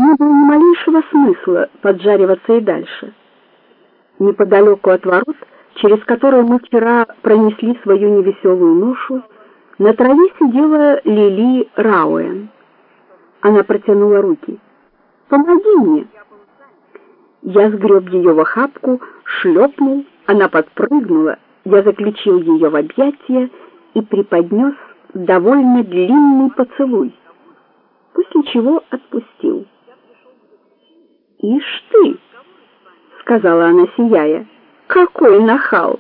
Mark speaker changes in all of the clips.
Speaker 1: Не было ни малейшего смысла поджариваться и дальше. Неподалеку от ворот, через которые мы вчера пронесли свою невеселую ношу, на траве сидела Лили Рауэн. Она протянула руки. «Помоги мне!» Я сгреб ее в охапку, шлепнул, она подпрыгнула, я заключил ее в объятия и преподнес довольно длинный поцелуй, после чего отпустил. «Ишь ты!» — сказала она, сияя. «Какой нахал!»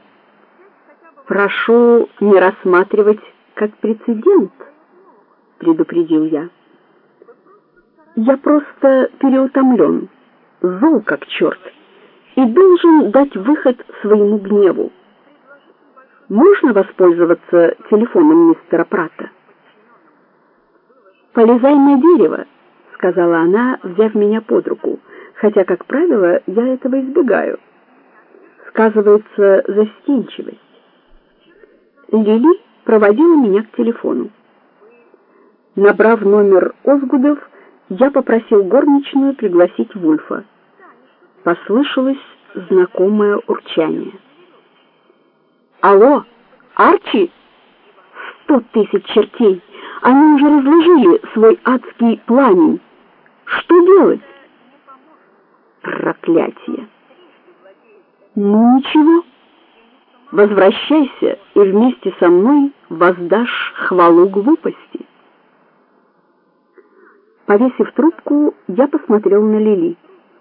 Speaker 1: «Прошу не рассматривать как прецедент», — предупредил я. «Я просто переутомлен, зол как черт, и должен дать выход своему гневу. Можно воспользоваться телефоном мистера Пратта?» «Полезай на дерево», — сказала она, взяв меня под руку, хотя, как правило, я этого избегаю. Сказывается застенчивость. Лили проводила меня к телефону. Набрав номер Озгудов, я попросил горничную пригласить Вульфа. Послышалось знакомое урчание. «Алло, Арчи? 100 000 чертей! Они уже разложили свой адский пламень. Что делать?» «Проклятие!» «Ну ничего. Возвращайся и вместе со мной воздашь хвалу глупости». Повесив трубку, я посмотрел на Лили.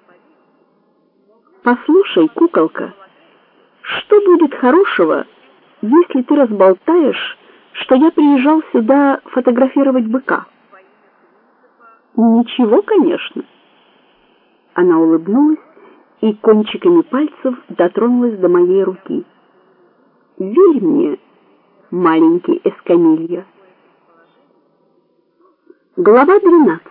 Speaker 1: «Послушай, куколка, что будет хорошего, если ты разболтаешь, что я приезжал сюда фотографировать быка?» «Ничего, конечно». Она улыбнулась и кончиками пальцев дотронулась до моей руки. «Верь мне, маленький Эскамильо». Глава 12.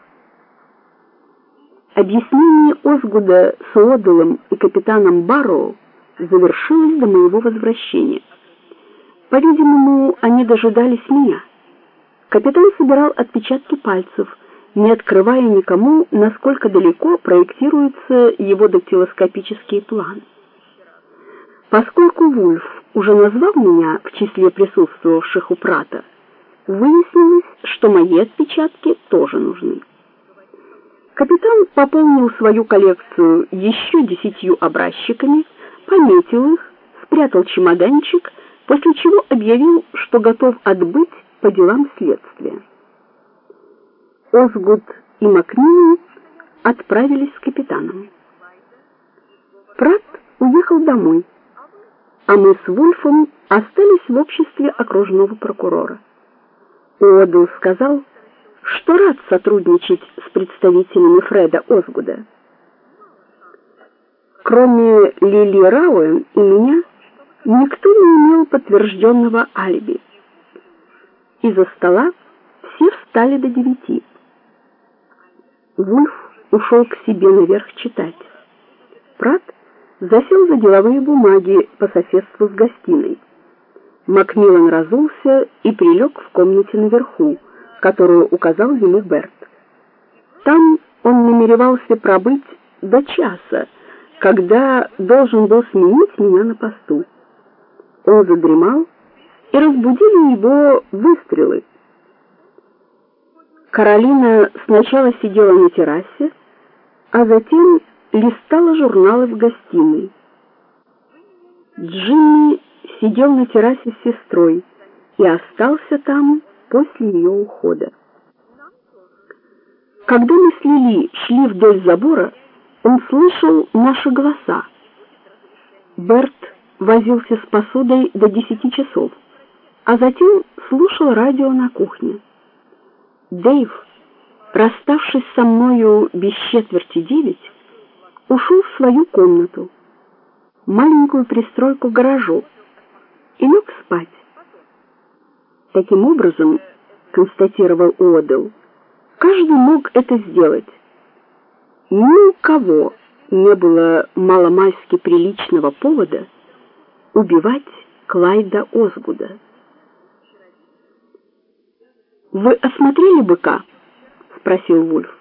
Speaker 1: Объяснение Озгуда с Уоддлом и капитаном Барроу завершилось до моего возвращения. По-видимому, они дожидались меня. Капитан собирал отпечатки пальцев, не открывая никому, насколько далеко проектируются его дактилоскопические планы. Поскольку Вульф уже назвал меня в числе присутствовавших у Пратта, выяснилось, что мои отпечатки тоже нужны. Капитан пополнил свою коллекцию еще 10 образчиками, пометил их, спрятал чемоданчик, после чего объявил, что готов отбыть по делам следствия. Озгуд и Макмиллан отправились с капитаном. Пратт уехал домой, а мы с Вульфом остались в обществе окружного прокурора. Уоддл сказал, что рад сотрудничать с представителями Фреда Озгуда. Кроме Лили Рауэн и меня, никто не имел подтвержденного алиби. Из-за стола все встали до 9. Вульф ушел к себе наверх читать. Пратт засел за деловые бумаги по соседству с гостиной. Макмиллан разулся и прилег в комнате наверху, которую указал ему Берт. Там он намеревался пробыть до часа, когда должен был сменить меня на посту. Он задремал, и разбудили его выстрелы. Каролина сначала сидела на террасе, а затем листала журналы в гостиной. Джимми сидел на террасе с сестрой и остался там после ее ухода. Когда мы с Лили шли вдоль забора, он слышал наши голоса. Берт возился с посудой до 10 часов, а затем слушал радио на кухне. Дэйв, расставшись со мною без 8:45, ушел в свою комнату, маленькую пристройку к гаражу, и лег спать. Таким образом, констатировал Уоддл, каждый мог это сделать. Ни у кого не было маломальски приличного повода убивать Клайда Озгуда. «Вы осмотрели быка?» — спросил Вульф.